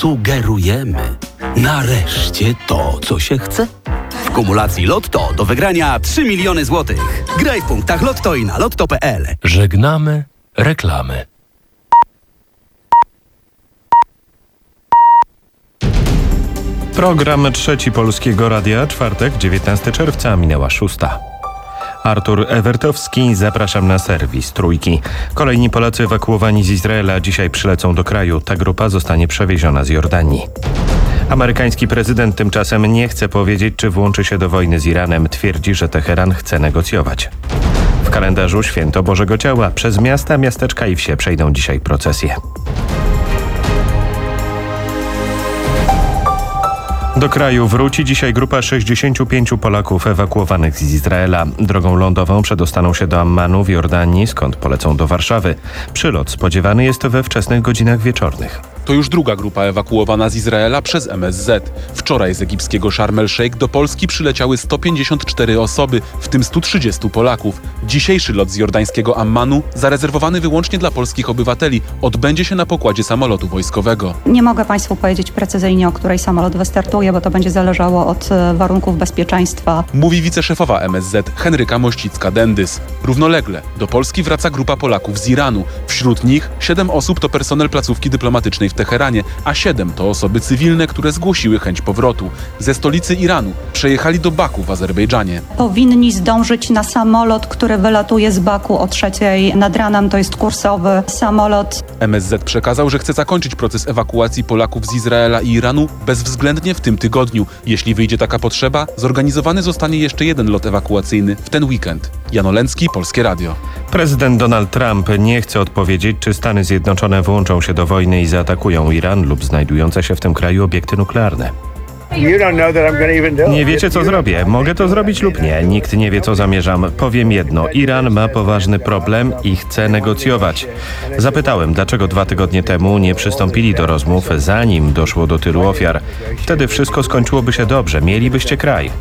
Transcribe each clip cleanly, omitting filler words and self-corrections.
Sugerujemy. Nareszcie to, co się chce. W kumulacji Lotto do wygrania 3 miliony złotych. Graj w punktach Lotto i na lotto.pl. Żegnamy reklamy. Program Trzeci Polskiego Radia, czwartek, 19 czerwca, minęła 6. Artur Ewertowski, zapraszam na serwis Trójki. Kolejni Polacy ewakuowani z Izraela dzisiaj przylecą do kraju. Ta grupa zostanie przewieziona z Jordanii. Amerykański prezydent tymczasem nie chce powiedzieć, czy włączy się do wojny z Iranem. Twierdzi, że Teheran chce negocjować. W kalendarzu Święto Bożego Ciała. Przez miasta, miasteczka i wsie przejdą dzisiaj procesje. Do kraju wróci dzisiaj grupa 65 Polaków ewakuowanych z Izraela. Drogą lądową przedostaną się do Ammanu w Jordanii, skąd polecą do Warszawy. Przylot spodziewany jest we wczesnych godzinach wieczornych. To już druga grupa ewakuowana z Izraela przez MSZ. Wczoraj z egipskiego Sharm el-Sheikh do Polski przyleciały 154 osoby, w tym 130 Polaków. Dzisiejszy lot z jordańskiego Ammanu, zarezerwowany wyłącznie dla polskich obywateli, odbędzie się na pokładzie samolotu wojskowego. Nie mogę Państwu powiedzieć precyzyjnie, o której samolot wystartuje, bo to będzie zależało od warunków bezpieczeństwa. Mówi wiceszefowa MSZ Henryka Mościcka-Dendys. Równolegle do Polski wraca grupa Polaków z Iranu. Wśród nich 7 osób to personel placówki dyplomatycznej w Teheranie, a 7 to osoby cywilne, które zgłosiły chęć powrotu. Ze stolicy Iranu przejechali do Baku w Azerbejdżanie. Powinni zdążyć na samolot, który wylatuje z Baku o 3:00 nad ranem. To jest kursowy samolot. MSZ przekazał, że chce zakończyć proces ewakuacji Polaków z Izraela i Iranu bezwzględnie w tym tygodniu. Jeśli wyjdzie taka potrzeba, zorganizowany zostanie jeszcze jeden lot ewakuacyjny w ten weekend. Jan Olencki, Polskie Radio. Prezydent Donald Trump nie chce odpowiedzieć, czy Stany Zjednoczone włączą się do wojny i zaatakują Iran lub znajdujące się w tym kraju obiekty nuklearne. Nie wiecie, co zrobię. Mogę to zrobić lub nie. Nikt nie wie, co zamierzam. Powiem jedno. Iran ma poważny problem i chce negocjować. Zapytałem, dlaczego 2 tygodnie temu nie przystąpili do rozmów, zanim doszło do tylu ofiar. Wtedy wszystko skończyłoby się dobrze. Mielibyście kraj.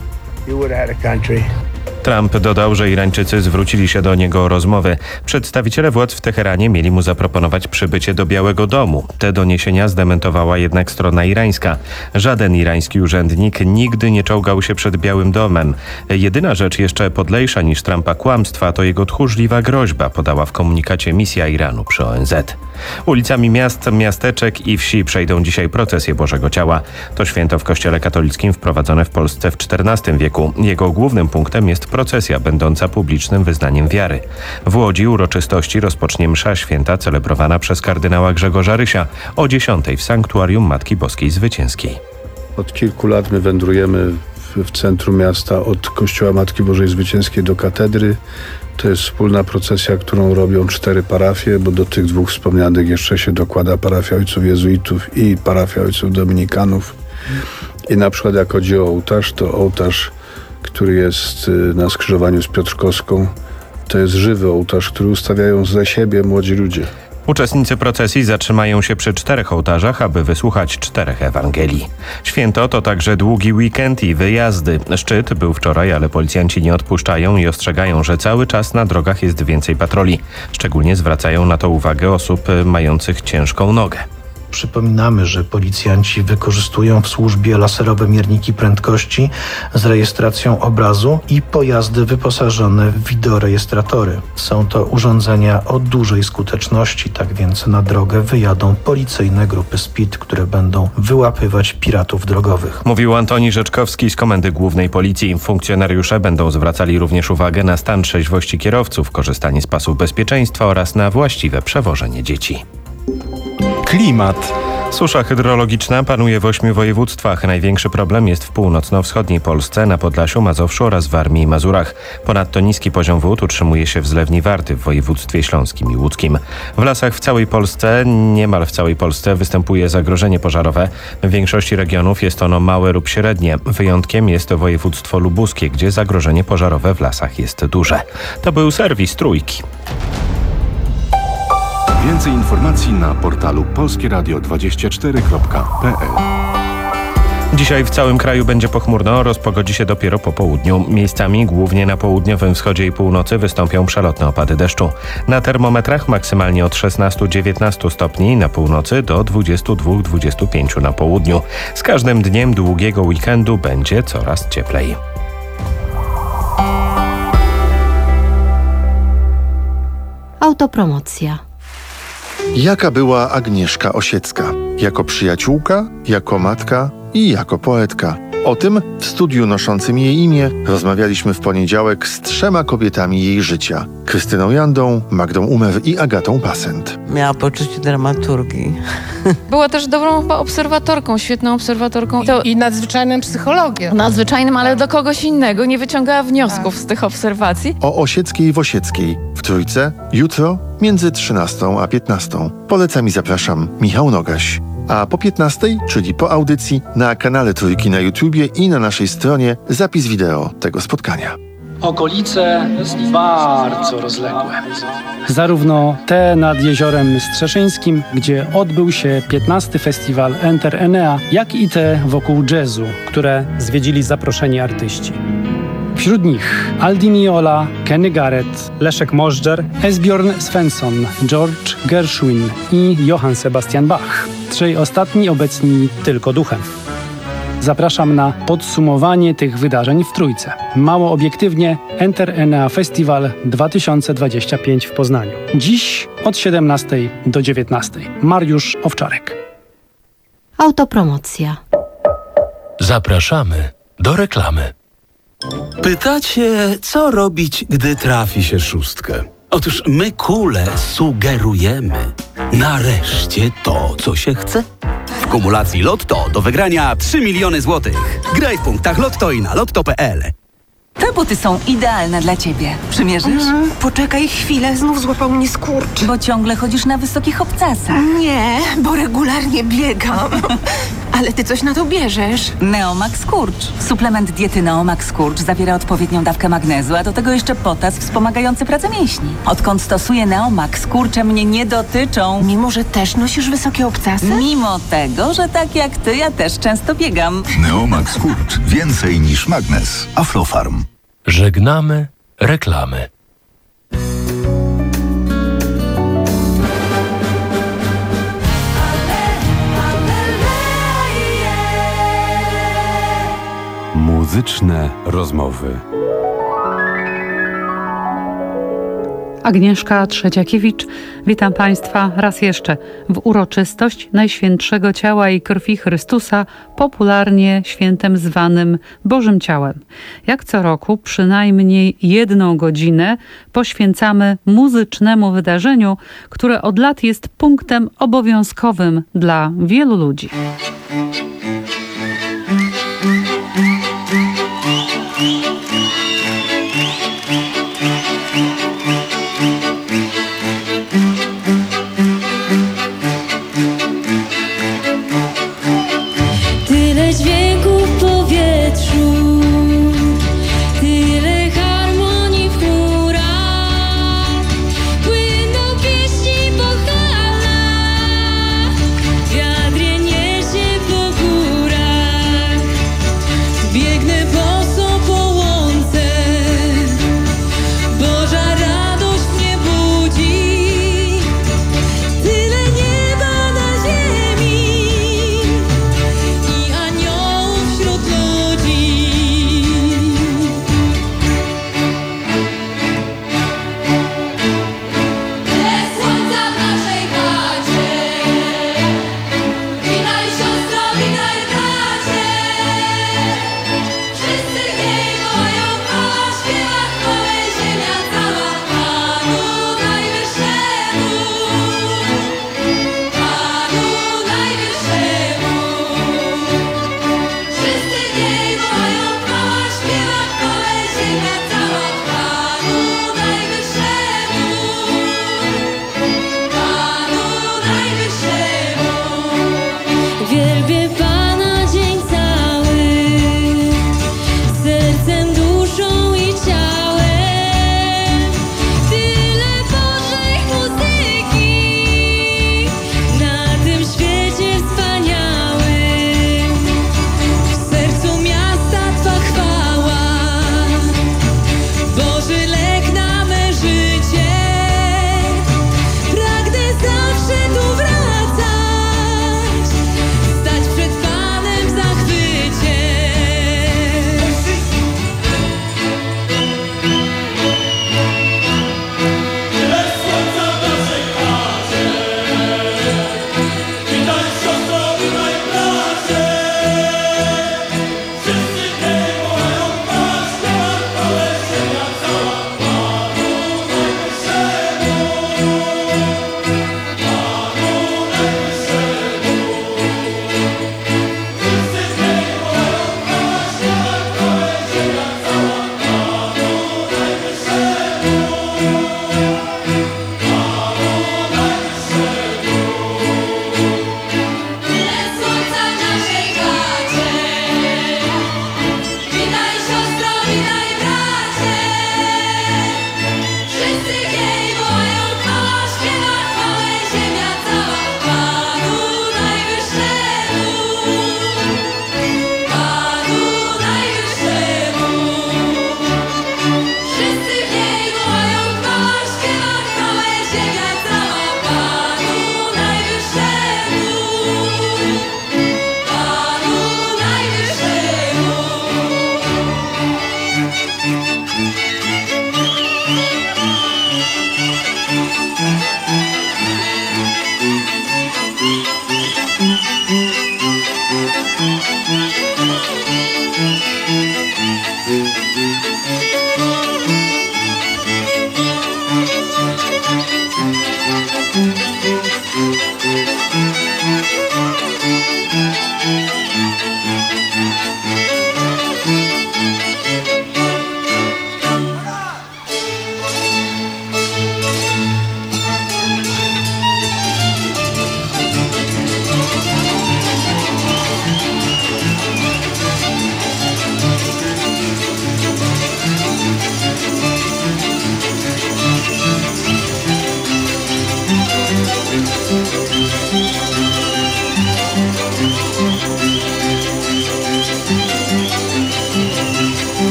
Trump dodał, że Irańczycy zwrócili się do niego o rozmowy. Przedstawiciele władz w Teheranie mieli mu zaproponować przybycie do Białego Domu. Te doniesienia zdementowała jednak strona irańska. Żaden irański urzędnik nigdy nie czołgał się przed Białym Domem. Jedyna rzecz jeszcze podlejsza niż Trumpa kłamstwa to jego tchórzliwa groźba, podała w komunikacie misja Iranu przy ONZ. Ulicami miast, miasteczek i wsi przejdą dzisiaj procesje Bożego Ciała. To święto w Kościele katolickim wprowadzone w Polsce w XIV wieku. Jego głównym punktem jest procesja będąca publicznym wyznaniem wiary. W Łodzi uroczystości rozpocznie msza święta celebrowana przez kardynała Grzegorza Rysia o 10:00 w Sanktuarium Matki Boskiej Zwycięskiej. Od kilku lat my wędrujemy w centrum miasta od Kościoła Matki Bożej Zwycięskiej do katedry. To jest wspólna procesja, którą robią 4 parafie, bo do tych 2 wspomnianych jeszcze się dokłada parafia ojców jezuitów i parafia ojców dominikanów. I na przykład jak chodzi o ołtarz, to ołtarz, który jest na skrzyżowaniu z Piotrkowską, to jest żywy ołtarz, który ustawiają za siebie młodzi ludzie. Uczestnicy procesji zatrzymają się przy 4 ołtarzach, aby wysłuchać 4 Ewangelii. Święto to także długi weekend i wyjazdy. Szczyt był wczoraj, ale policjanci nie odpuszczają i ostrzegają, że cały czas na drogach jest więcej patroli. Szczególnie zwracają na to uwagę osób mających ciężką nogę. Przypominamy, że policjanci wykorzystują w służbie laserowe mierniki prędkości z rejestracją obrazu i pojazdy wyposażone w wideorejestratory. Są to urządzenia o dużej skuteczności, tak więc na drogę wyjadą policyjne grupy SPID, które będą wyłapywać piratów drogowych. Mówił Antoni Rzeczkowski z Komendy Głównej Policji. Funkcjonariusze będą zwracali również uwagę na stan trzeźwości kierowców, korzystanie z pasów bezpieczeństwa oraz na właściwe przewożenie dzieci. Klimat. Susza hydrologiczna panuje w 8 województwach. Największy problem jest w północno-wschodniej Polsce, na Podlasiu, Mazowszu oraz Warmii i Mazurach. Ponadto niski poziom wód utrzymuje się w zlewni Warty w województwie śląskim i łódzkim. W lasach w całej Polsce, niemal w całej Polsce występuje zagrożenie pożarowe. W większości regionów jest ono małe lub średnie. Wyjątkiem jest to województwo lubuskie, gdzie zagrożenie pożarowe w lasach jest duże. To był serwis Trójki. Więcej informacji na portalu polskieradio24.pl. Dzisiaj w całym kraju będzie pochmurno, rozpogodzi się dopiero po południu. Miejscami, głównie na południowym wschodzie i północy, wystąpią przelotne opady deszczu. Na termometrach maksymalnie od 16-19 stopni na północy do 22-25 na południu. Z każdym dniem długiego weekendu będzie coraz cieplej. Autopromocja. Jaka była Agnieszka Osiecka? Jako przyjaciółka, jako matka i jako poetka. O tym w studiu noszącym jej imię rozmawialiśmy w poniedziałek z 3 kobietami jej życia. Krystyną Jandą, Magdą Umer i Agatą Passent. Miała poczucie dramaturgii. Była też dobrą chyba obserwatorką, świetną obserwatorką. I nadzwyczajnym psychologiem. Nadzwyczajnym, ale do kogoś innego. Nie wyciągała wniosków z tych obserwacji. O Osieckiej i Wosieckiej w Trójce jutro między 13 a 15. Polecam i zapraszam Michał Nogaś. A po 15, czyli po audycji, na kanale Trójki na YouTubie i na naszej stronie zapis wideo tego spotkania. Okolice bardzo rozległe. Zarówno te nad Jeziorem Strzeszyńskim, gdzie odbył się 15. festiwal Enter Enea, jak i te wokół jazzu, które zwiedzili zaproszeni artyści. Wśród nich Aldi Meola, Kenny Garrett, Leszek Możdżer, Esbjörn Svensson, George Gershwin i Johann Sebastian Bach. 3 ostatni obecni tylko duchem. Zapraszam na podsumowanie tych wydarzeń w Trójce. Mało obiektywnie Enter Enea Festival 2025 w Poznaniu. Dziś od 17 do 19. Mariusz Owczarek. Autopromocja. Zapraszamy do reklamy. Pytacie, co robić, gdy trafi się 6? Otóż my, kule, sugerujemy. Nareszcie to, co się chce. W kumulacji Lotto do wygrania 3 miliony złotych. Graj w punktach Lotto i na lotto.pl. Te buty są idealne dla ciebie. Przymierzysz? Poczekaj chwilę, znów złapał mnie skurcz. Bo ciągle chodzisz na wysokich obcasach. Nie, bo regularnie biegam. Ale ty coś na to bierzesz. Neomax Skurcz. Suplement diety Neomax Skurcz zawiera odpowiednią dawkę magnezu, a do tego jeszcze potas wspomagający pracę mięśni. Odkąd stosuję Neomax, skurcze mnie nie dotyczą. Mimo, że też nosisz wysokie obcasy? Mimo tego, że tak jak ty, ja też często biegam. Neomax Skurcz. Więcej niż magnes. Aflofarm. Żegnamy reklamy. Muzyczne rozmowy. Agnieszka Trzeciakiewicz, witam Państwa raz jeszcze w uroczystość Najświętszego Ciała i Krwi Chrystusa, popularnie świętem zwanym Bożym Ciałem. Jak co roku przynajmniej 1 godzinę poświęcamy muzycznemu wydarzeniu, które od lat jest punktem obowiązkowym dla wielu ludzi.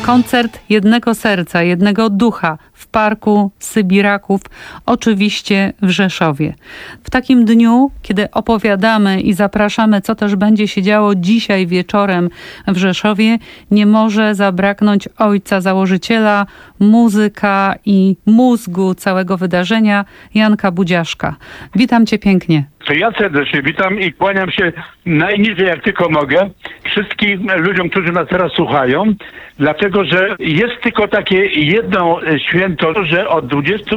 Koncert jednego serca, jednego ducha w Parku Sybiraków, oczywiście w Rzeszowie. W takim dniu, kiedy opowiadamy i zapraszamy, co też będzie się działo dzisiaj wieczorem w Rzeszowie, nie może zabraknąć ojca założyciela, muzyka i mózgu całego wydarzenia, Janka Budziaszka. Witam cię pięknie. To ja serdecznie witam i kłaniam się najniżej jak tylko mogę wszystkim ludziom, którzy nas teraz słuchają, dlatego że jest tylko takie jedno święto, że od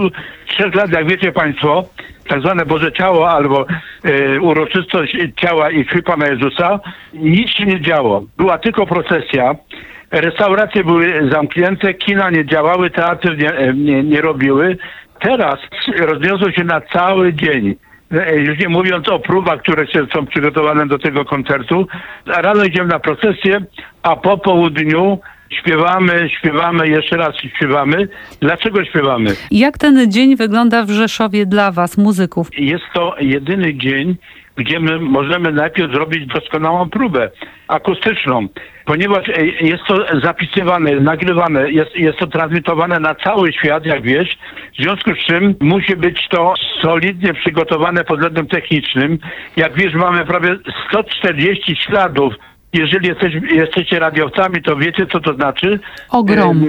23 lat, jak wiecie Państwo, tak zwane Boże Ciało albo uroczystość ciała i krwi Pana Jezusa, nic się nie działo. Była tylko procesja, restauracje były zamknięte, kina nie działały, teatry nie robiły. Teraz rozniosło się na cały dzień. Już nie mówiąc o próbach, które są przygotowane do tego koncertu. Rano idziemy na procesję, a po południu śpiewamy, jeszcze raz śpiewamy. Dlaczego śpiewamy? Jak ten dzień wygląda w Rzeszowie dla was, muzyków? Jest to jedyny dzień, gdzie my możemy najpierw zrobić doskonałą próbę akustyczną, ponieważ jest to zapisywane, nagrywane, jest to transmitowane na cały świat, jak wiesz, w związku z czym musi być to solidnie przygotowane pod względem technicznym. Jak wiesz, mamy prawie 140 śladów. Jeżeli jesteście radiowcami, to wiecie, co to znaczy. Ogrom.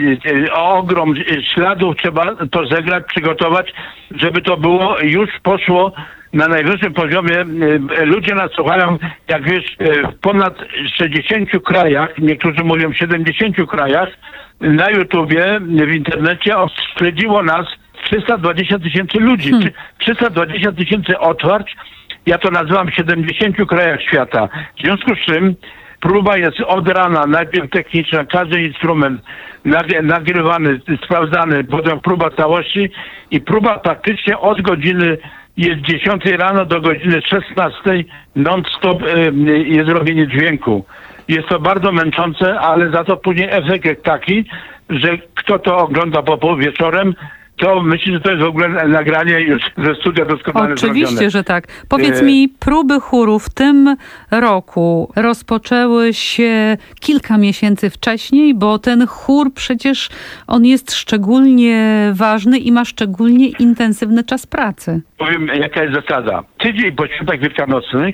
Ogrom śladów, trzeba to zegrać, przygotować, żeby to było, już poszło na najwyższym poziomie. Ludzie nas słuchają, jak wiesz, w ponad 60 krajach, niektórzy mówią 70 krajach, na YouTubie, w internecie śledziło nas 320 tysięcy ludzi. 320 tysięcy otwarć. Ja to nazywam w 70 krajach świata. W związku z czym próba jest od rana, najpierw techniczna, każdy instrument nagrywany, sprawdzany, potem próba całości i próba praktycznie od godziny jest 10 rano do godziny 16 non-stop jest robienie dźwięku. Jest to bardzo męczące, ale za to później efekt jest taki, że kto to ogląda wieczorem, to myślę, że to jest w ogóle nagranie już ze studia doskonale Oczywiście, zrobione. że tak. Powiedz mi, próby chóru w tym roku rozpoczęły się kilka miesięcy wcześniej, bo ten chór przecież on jest szczególnie ważny i ma szczególnie intensywny czas pracy. Powiem, jaka jest zasada. Tydzień po świętach wielkanocnych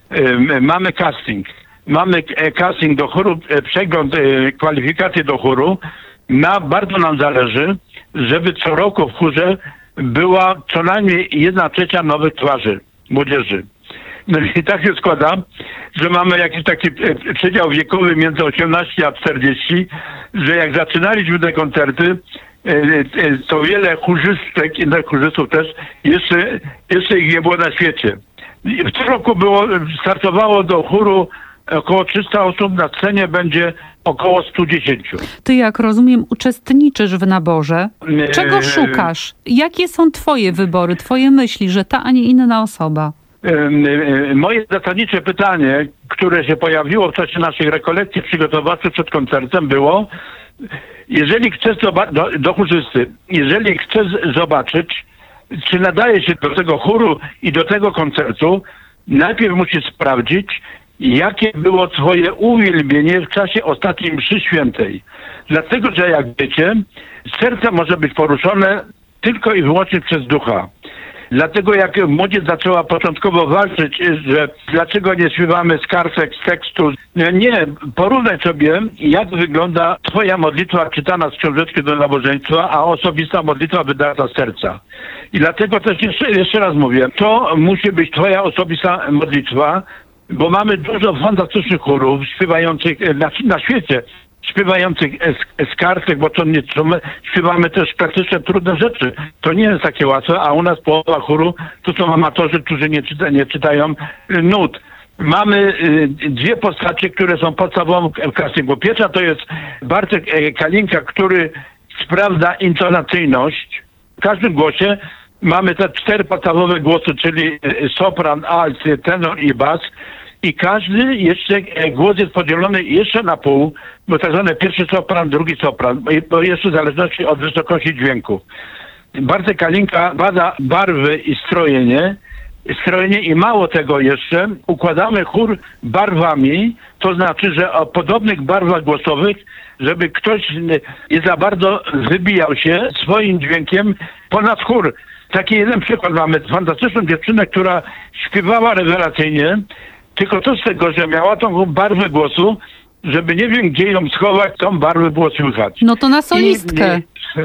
mamy casting. Mamy casting do chóru, przegląd kwalifikacji do chóru. Bardzo nam zależy, żeby co roku w chórze była co najmniej 1/3 nowych twarzy młodzieży. No i tak się składa, że mamy jakiś taki przedział wiekowy między 18 a 40, że jak zaczynaliśmy te koncerty, to wiele chórzystek, innych chórzystów też, jeszcze ich nie było na świecie. W tym roku startowało do chóru około 300 osób, na scenie będzie około 110. Ty, jak rozumiem, uczestniczysz w naborze. Czego szukasz? Jakie są twoje wybory, twoje myśli, że ta, a nie inna osoba? Moje zasadnicze pytanie, które się pojawiło w czasie naszych rekolekcji przygotowawczych przed koncertem było, jeżeli chcesz do chórzysty, jeżeli chcesz zobaczyć, czy nadaje się do tego chóru i do tego koncertu, najpierw musisz sprawdzić, jakie było twoje uwielbienie w czasie ostatniej mszy świętej. Dlatego, że jak wiecie, serce może być poruszone tylko i wyłącznie przez ducha. Dlatego jak młodzież zaczęła początkowo walczyć, że dlaczego nie śpiewamy z kartek, z tekstu. Nie, porównaj sobie, jak wygląda twoja modlitwa czytana z książeczki do nabożeństwa, a osobista modlitwa wydarta z serca. I dlatego też jeszcze raz mówię, to musi być twoja osobista modlitwa, bo mamy dużo fantastycznych chórów śpiewających na świecie, śpiewających z kartek, bo to nie, śpiewamy też praktycznie trudne rzeczy. To nie jest takie łatwe, a u nas połowa chóru to są amatorzy, którzy nie czytają nut. Mamy dwie postacie, które są podstawową w castingu. Pierwsza to jest Bartek Kalinka, który sprawdza intonacyjność. W każdym głosie mamy te 4 podstawowe głosy, czyli sopran, alt, tenor i bas. I każdy jeszcze głos jest podzielony jeszcze na pół, bo tak zwany pierwszy sopran, drugi sopran, bo jeszcze w zależności od wysokości dźwięku. Bartek Kalinka bada barwy i strojenie, strojnie i mało tego jeszcze układamy chór barwami, to znaczy, że o podobnych barwach głosowych, żeby ktoś nie za bardzo wybijał się swoim dźwiękiem ponad chór. Taki jeden przykład mamy. Fantastyczną dziewczynę, która śpiewała rewelacyjnie, tylko to z tego, że miała tą barwę głosu, żeby nie wiem gdzie ją schować, tą barwę było słychać. No to na solistkę.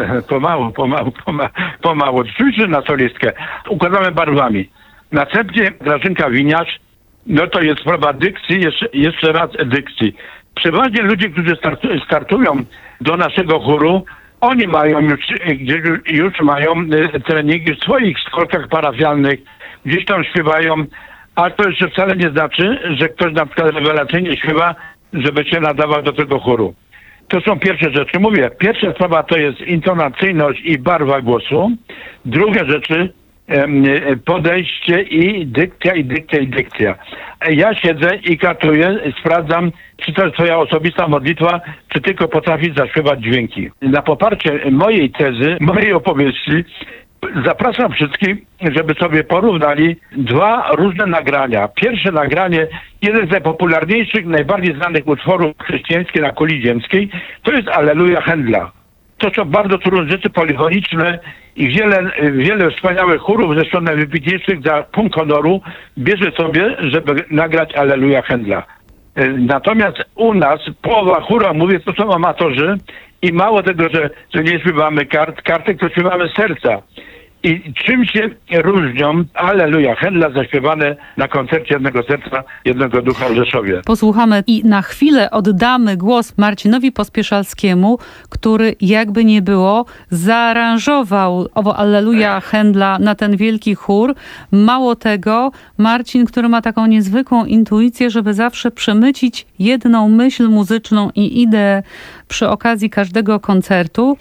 Pomału. Oczywiście na solistkę. Układamy barwami. Następnie Grażynka Winiarz, no to jest sprawa dykcji, jeszcze raz dykcji. Przeważnie ludzie, którzy startują do naszego chóru, oni mają już mają treningi w swoich szkolkach parafialnych, gdzieś tam śpiewają, ale to jeszcze wcale nie znaczy, że ktoś na przykład rewelacyjnie śpiewa, żeby się nadawał do tego chóru. To są pierwsze rzeczy. Mówię, pierwsza sprawa to jest intonacyjność i barwa głosu. Drugie rzeczy, podejście i dykcja. Ja siedzę i katuję, sprawdzam, czy to jest twoja osobista modlitwa, czy tylko potrafisz zaśpiewać dźwięki. Na poparcie mojej tezy, mojej opowieści, zapraszam wszystkich, żeby sobie porównali dwa różne nagrania. Pierwsze nagranie, jeden z najpopularniejszych, najbardziej znanych utworów chrześcijańskich na kuli ziemskiej, to jest Alleluja Händla. To są bardzo trudne rzeczy polifoniczne i wiele wspaniałych chórów, zresztą najwybitniejszych za punkt honoru, bierze sobie, żeby nagrać Alleluja Händla. Natomiast u nas połowa chóra, mówię, to są amatorzy i mało tego, że nie śpiewamy kartek, to śpiewamy serca. I czym się różnią Alleluja Händla zaśpiewane na koncercie Jednego Serca, Jednego Ducha w Rzeszowie? Posłuchamy i na chwilę oddamy głos Marcinowi Pospieszalskiemu, który jakby nie było zaaranżował owo Alleluja Händla na ten wielki chór. Mało tego, Marcin, który ma taką niezwykłą intuicję, żeby zawsze przemycić jedną myśl muzyczną i ideę przy okazji każdego koncertu.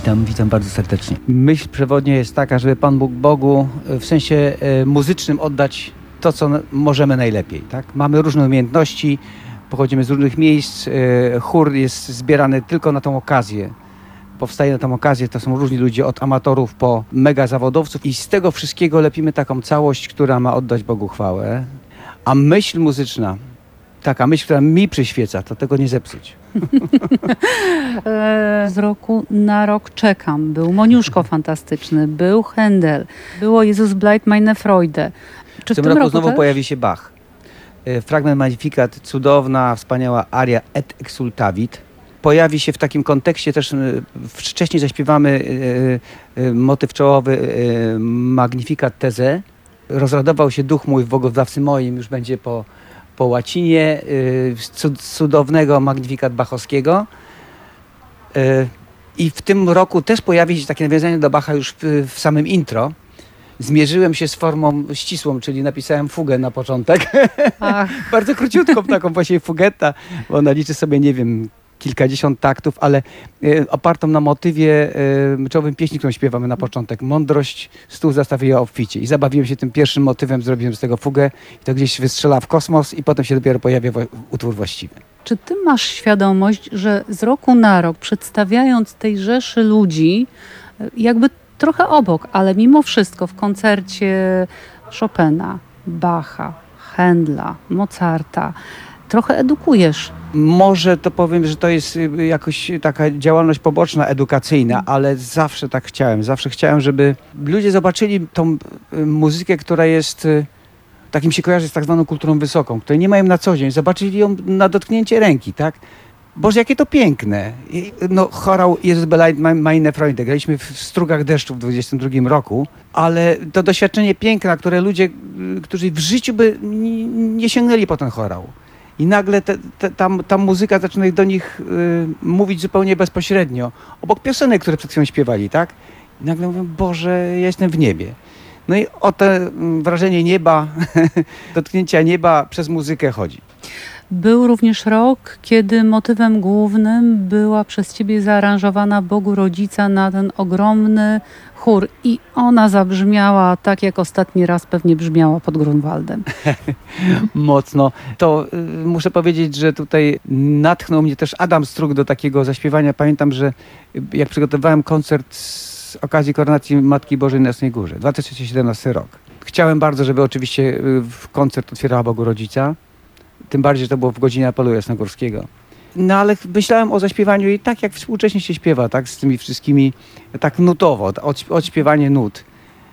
Witam bardzo serdecznie. Myśl przewodnia jest taka, żeby Pan Bóg Bogu w sensie muzycznym oddać to, co możemy najlepiej. Tak? Mamy różne umiejętności, pochodzimy z różnych miejsc, chór jest zbierany tylko na tą okazję. Powstaje na tą okazję, to są różni ludzie, od amatorów po mega zawodowców i z tego wszystkiego lepimy taką całość, która ma oddać Bogu chwałę. A myśl muzyczna, taka myśl, która mi przyświeca, to tego nie zepsuć. Z roku na rok czekam. Był Moniuszko fantastyczny, był Händel, było Jezus bleibt meine Freude. Czy w tym roku znowu pojawi się Bach. Fragment Magnificat, cudowna, wspaniała aria Et exultavit. Pojawi się w takim kontekście też, wcześniej zaśpiewamy motyw czołowy Magnificat Teze. Rozradował się duch mój w błogosławcy moim, już będzie po łacinie, cudownego Magnificat Bachowskiego. I w tym roku też pojawi się takie nawiązanie do Bacha już w samym intro. Zmierzyłem się z formą ścisłą, czyli napisałem fugę na początek. Bardzo króciutką taką właśnie fugetta, bo ona liczy sobie, nie wiem, kilkadziesiąt taktów, ale opartą na motywie czołowym pieśni, którą śpiewamy na początek. Mądrość stół zastawiła obficie. I zabawiłem się tym pierwszym motywem, zrobiłem z tego fugę i to gdzieś wystrzela w kosmos i potem się dopiero pojawia utwór właściwy. Czy ty masz świadomość, że z roku na rok, przedstawiając tej rzeszy ludzi, jakby trochę obok, ale mimo wszystko w koncercie Chopina, Bacha, Händla, Mozarta, trochę edukujesz? Może to powiem, że to jest jakoś taka działalność poboczna, edukacyjna, ale zawsze tak chciałem. Zawsze chciałem, żeby ludzie zobaczyli tą muzykę, która jest, takim się kojarzy z tak zwaną kulturą wysoką, której nie mają na co dzień. Zobaczyli ją na dotknięcie ręki, tak? Boże, jakie to piękne. No, chorał Jezus bleibt meine Freude. Graliśmy w Strugach deszczu w 22 roku, ale to doświadczenie piękna, które ludzie, którzy w życiu by nie sięgnęli po ten chorał. I nagle ta muzyka zaczyna do nich mówić zupełnie bezpośrednio. Obok piosenek, które przed chwilą śpiewali, tak? I nagle mówią, Boże, ja jestem w niebie. No i o to wrażenie nieba, dotknięcia nieba przez muzykę chodzi. Był również rok, kiedy motywem głównym była przez ciebie zaaranżowana Bogu Rodzica na ten ogromny chór i ona zabrzmiała tak, jak ostatni raz pewnie brzmiała pod Grunwaldem. Mocno. To muszę powiedzieć, że tutaj natchnął mnie też Adam Strug do takiego zaśpiewania. Pamiętam, że jak przygotowywałem koncert z okazji koronacji Matki Bożej na Jasnej Górze, 2017 rok. Chciałem bardzo, żeby oczywiście koncert otwierała Bogu Rodzica. Tym bardziej, że to było w godzinie apelu jasnogórskiego. No ale myślałem o zaśpiewaniu i tak jak współcześnie się śpiewa, tak, z tymi wszystkimi, tak nutowo, odśpiewanie nut.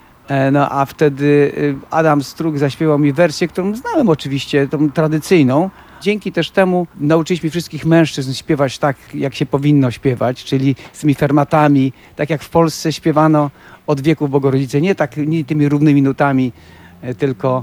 No a wtedy Adam Strug zaśpiewał mi wersję, którą znałem oczywiście, tą tradycyjną. Dzięki też temu nauczyliśmy wszystkich mężczyzn śpiewać tak, jak się powinno śpiewać, czyli z tymi fermatami, tak jak w Polsce śpiewano od wieków Bogorodzice, nie tymi równymi nutami, tylko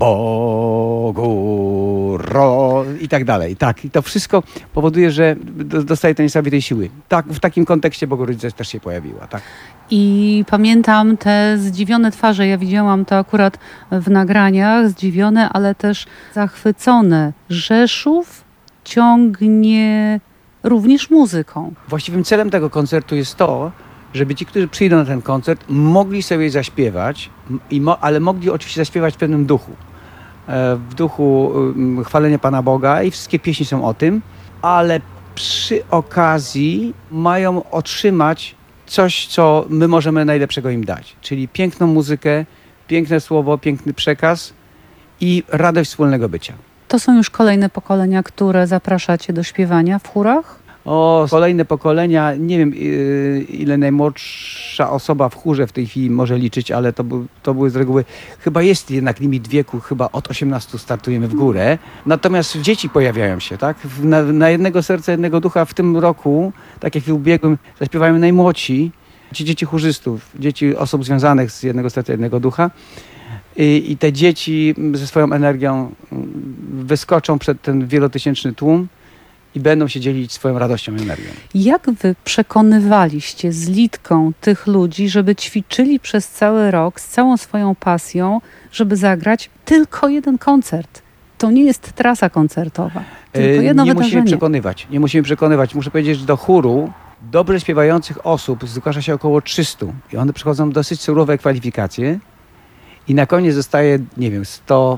Bogu i tak dalej. Tak, i to wszystko powoduje, że dostaje to niesamowitej siły. Tak, w takim kontekście Bogorodzica też się pojawiła. Tak. I pamiętam te zdziwione twarze. Ja widziałam to akurat w nagraniach. Zdziwione, ale też zachwycone. Rzeszów ciągnie również muzyką. Właściwym celem tego koncertu jest to, żeby ci, którzy przyjdą na ten koncert, mogli sobie zaśpiewać, ale mogli oczywiście zaśpiewać w pewnym duchu. W duchu chwalenia Pana Boga i wszystkie pieśni są o tym, ale przy okazji mają otrzymać coś, co my możemy najlepszego im dać. Czyli piękną muzykę, piękne słowo, piękny przekaz i radość wspólnego bycia. To są już kolejne pokolenia, które zapraszacie do śpiewania w chórach? O, kolejne pokolenia, nie wiem ile najmłodsza osoba w chórze w tej chwili może liczyć, ale to były z reguły, chyba jest jednak limit wieku, chyba od 18 startujemy w górę. Natomiast dzieci pojawiają się, tak? Na jednego serca, jednego ducha w tym roku, tak jak w ubiegłym, zaśpiewają najmłodsi, dzieci chórzystów, dzieci osób związanych z jednego serca, jednego ducha. I te dzieci ze swoją energią wyskoczą przed ten wielotysięczny tłum i będą się dzielić swoją radością i energią. Jak wy przekonywaliście z Litką tych ludzi, żeby ćwiczyli przez cały rok z całą swoją pasją, żeby zagrać tylko jeden koncert? To nie jest trasa koncertowa, tylko jedno wydarzenie. Nie musimy przekonywać. Muszę powiedzieć, że do chóru dobrze śpiewających osób zgłasza się około 300 i one przychodzą dosyć surowe kwalifikacje i na koniec zostaje, nie wiem,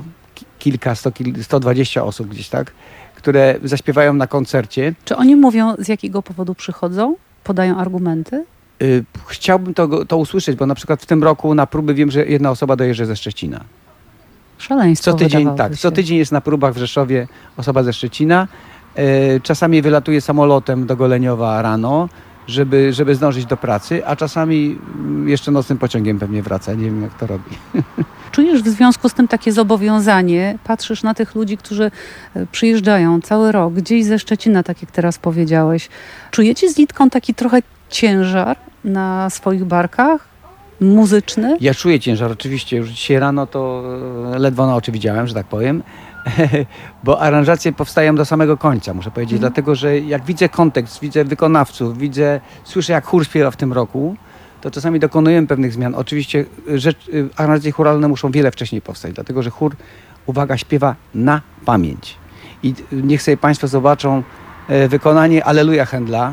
120 osób gdzieś, tak, które zaśpiewają na koncercie. Czy oni mówią, z jakiego powodu przychodzą? Podają argumenty? Chciałbym to usłyszeć, bo na przykład w tym roku na próby wiem, że jedna osoba dojeżdża ze Szczecina. Szaleństwo. Co tydzień jest na próbach w Rzeszowie osoba ze Szczecina. Czasami wylatuje samolotem do Goleniowa rano, żeby zdążyć do pracy, a czasami jeszcze nocnym pociągiem pewnie wraca. Nie wiem, jak to robi. Czujesz w związku z tym takie zobowiązanie? Patrzysz na tych ludzi, którzy przyjeżdżają cały rok, gdzieś ze Szczecina, tak jak teraz powiedziałeś. Czujecie z Litką taki trochę ciężar na swoich barkach? Muzyczny? Ja czuję ciężar, oczywiście. Już dzisiaj rano to ledwo na oczy widziałem, że tak powiem. Bo aranżacje powstają do samego końca, muszę powiedzieć. Dlatego, że jak widzę kontekst, widzę wykonawców, słyszę jak chór śpiewa w tym roku, to czasami dokonujemy pewnych zmian. Oczywiście aranżacje chóralne muszą wiele wcześniej powstać, dlatego że chór, uwaga, śpiewa na pamięć. I niech sobie Państwo zobaczą wykonanie Alleluja Händla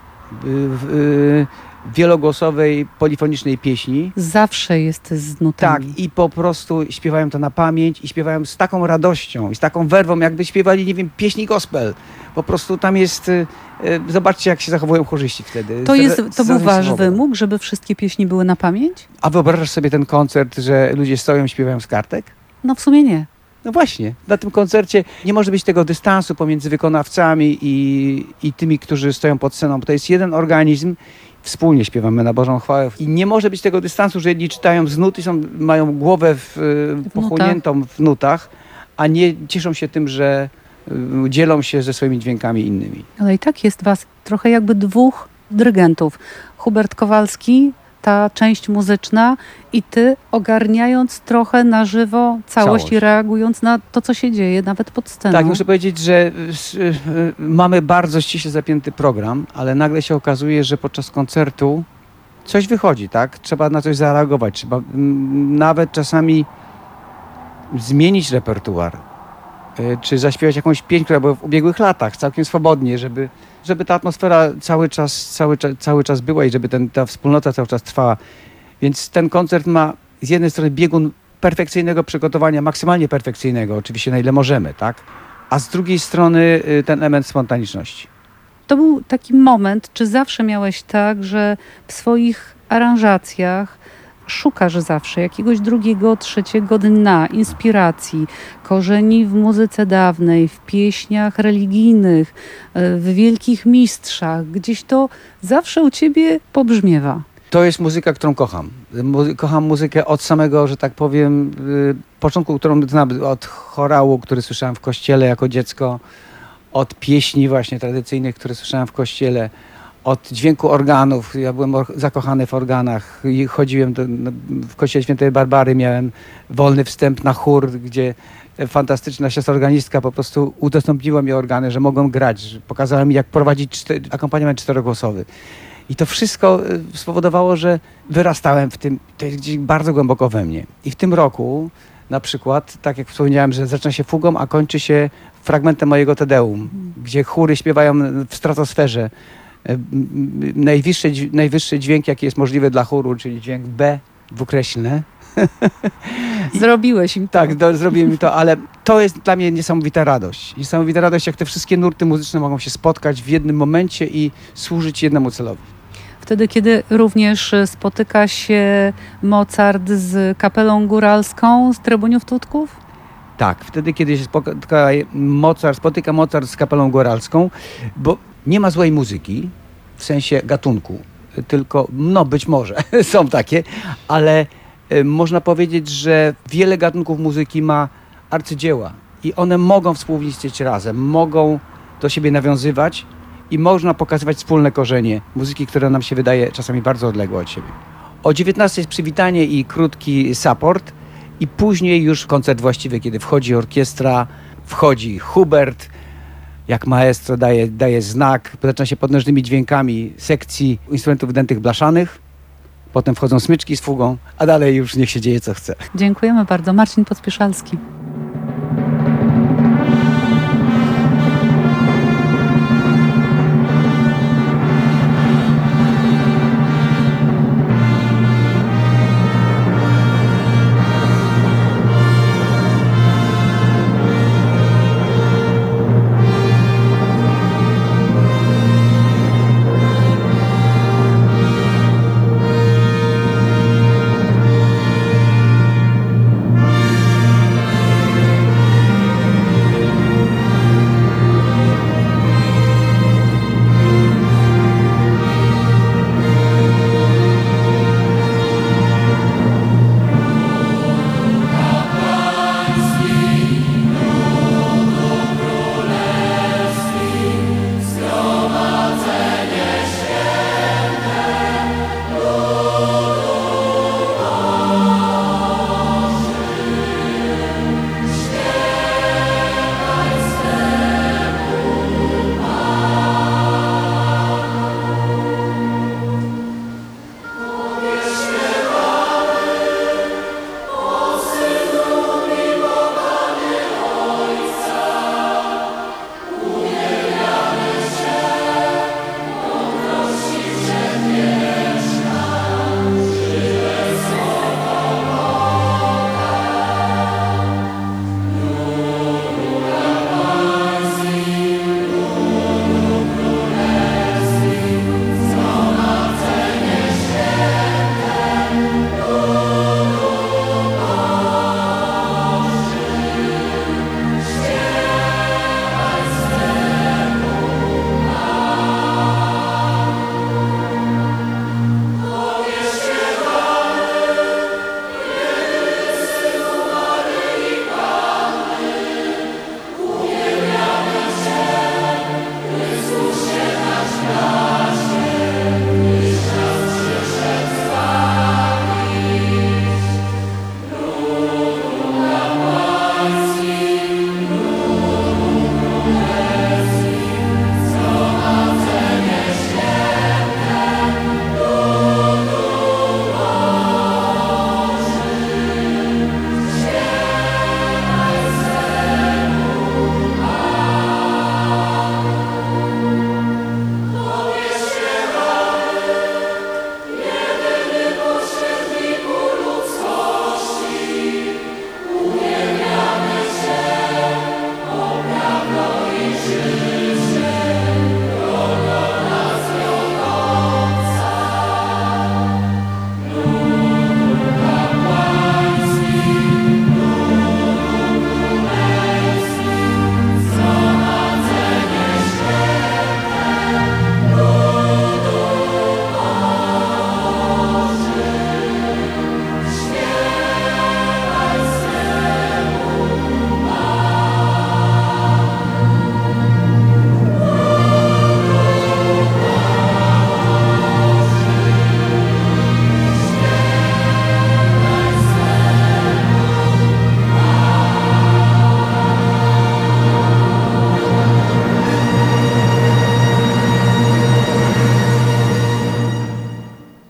wielogłosowej, polifonicznej pieśni. Zawsze jest z nutami. Tak, i po prostu śpiewają to na pamięć i śpiewają z taką radością i z taką werwą, jakby śpiewali, nie wiem, pieśni gospel. Po prostu tam jest, zobaczcie, jak się zachowują chórzyści wtedy. To był wasz wymóg, żeby wszystkie pieśni były na pamięć? A wyobrażasz sobie ten koncert, że ludzie stoją i śpiewają z kartek? No w sumie nie. No właśnie, na tym koncercie nie może być tego dystansu pomiędzy wykonawcami i tymi, którzy stoją pod sceną, bo to jest jeden organizm. Wspólnie śpiewamy na Bożą chwałę i nie może być tego dystansu, że jedni czytają z nut i mają głowę pochłoniętą w nutach, a nie cieszą się tym, że dzielą się ze swoimi dźwiękami innymi. Ale i tak jest was trochę jakby dwóch dyrygentów. Hubert Kowalski, ta część muzyczna i ty ogarniając trochę na żywo całość i reagując na to, co się dzieje, nawet pod sceną. Tak, muszę powiedzieć, że mamy bardzo ściśle zapięty program, ale nagle się okazuje, że podczas koncertu coś wychodzi, tak? Trzeba na coś zareagować, trzeba nawet czasami zmienić repertuar, czy zaśpiewać jakąś pieśń, która była w ubiegłych latach, całkiem swobodnie, żeby ta atmosfera cały czas była i żeby ta wspólnota cały czas trwała. Więc ten koncert ma z jednej strony biegun perfekcyjnego przygotowania, maksymalnie perfekcyjnego, oczywiście na ile możemy, tak? A z drugiej strony ten element spontaniczności. To był taki moment, czy zawsze miałeś tak, że w swoich aranżacjach szukasz zawsze jakiegoś drugiego, trzeciego dna, inspiracji, korzeni w muzyce dawnej, w pieśniach religijnych, w wielkich mistrzach. Gdzieś to zawsze u ciebie pobrzmiewa. To jest muzyka, którą kocham. Kocham muzykę od samego, że tak powiem, początku, którą znam, od chorału, który słyszałem w kościele jako dziecko, od pieśni właśnie tradycyjnych, które słyszałem w kościele, od dźwięku organów. Ja byłem zakochany w organach i chodziłem w kościele Świętej Barbary, miałem wolny wstęp na chór, gdzie fantastyczna siostra organistka po prostu udostępniła mi organy, że mogłem grać, pokazała mi, jak prowadzić akompaniament czterogłosowy. I to wszystko spowodowało, że wyrastałem w tym, to jest gdzieś bardzo głęboko we mnie. I w tym roku na przykład, tak jak wspomniałem, że zaczyna się fugą, a kończy się fragmentem mojego Tedeum, gdzie chóry śpiewają w stratosferze. Najwyższy dźwięk, jaki jest możliwy dla chóru, czyli dźwięk B dwukreślny. Zrobiłeś im to. Tak, zrobiłem im to, ale to jest dla mnie niesamowita radość. Niesamowita radość, jak te wszystkie nurty muzyczne mogą się spotkać w jednym momencie i służyć jednemu celowi. Wtedy, kiedy również spotyka się Mozart z Kapelą Góralską z Trybuniów Tutków? Tak, wtedy, kiedy się spotyka Mozart z Kapelą Góralską, bo nie ma złej muzyki, w sensie gatunku, tylko, no być może, są takie, ale można powiedzieć, że wiele gatunków muzyki ma arcydzieła i one mogą współistnieć razem, mogą do siebie nawiązywać i można pokazywać wspólne korzenie muzyki, która nam się wydaje czasami bardzo odległa od siebie. O 19 jest przywitanie i krótki support i później już koncert właściwy, kiedy wchodzi orkiestra, wchodzi Hubert, jak maestro daje znak, zaczyna się potężnymi dźwiękami sekcji instrumentów dętych blaszanych, potem wchodzą smyczki z fugą, a dalej już niech się dzieje co chce. Dziękujemy bardzo. Marcin Podspieszalski.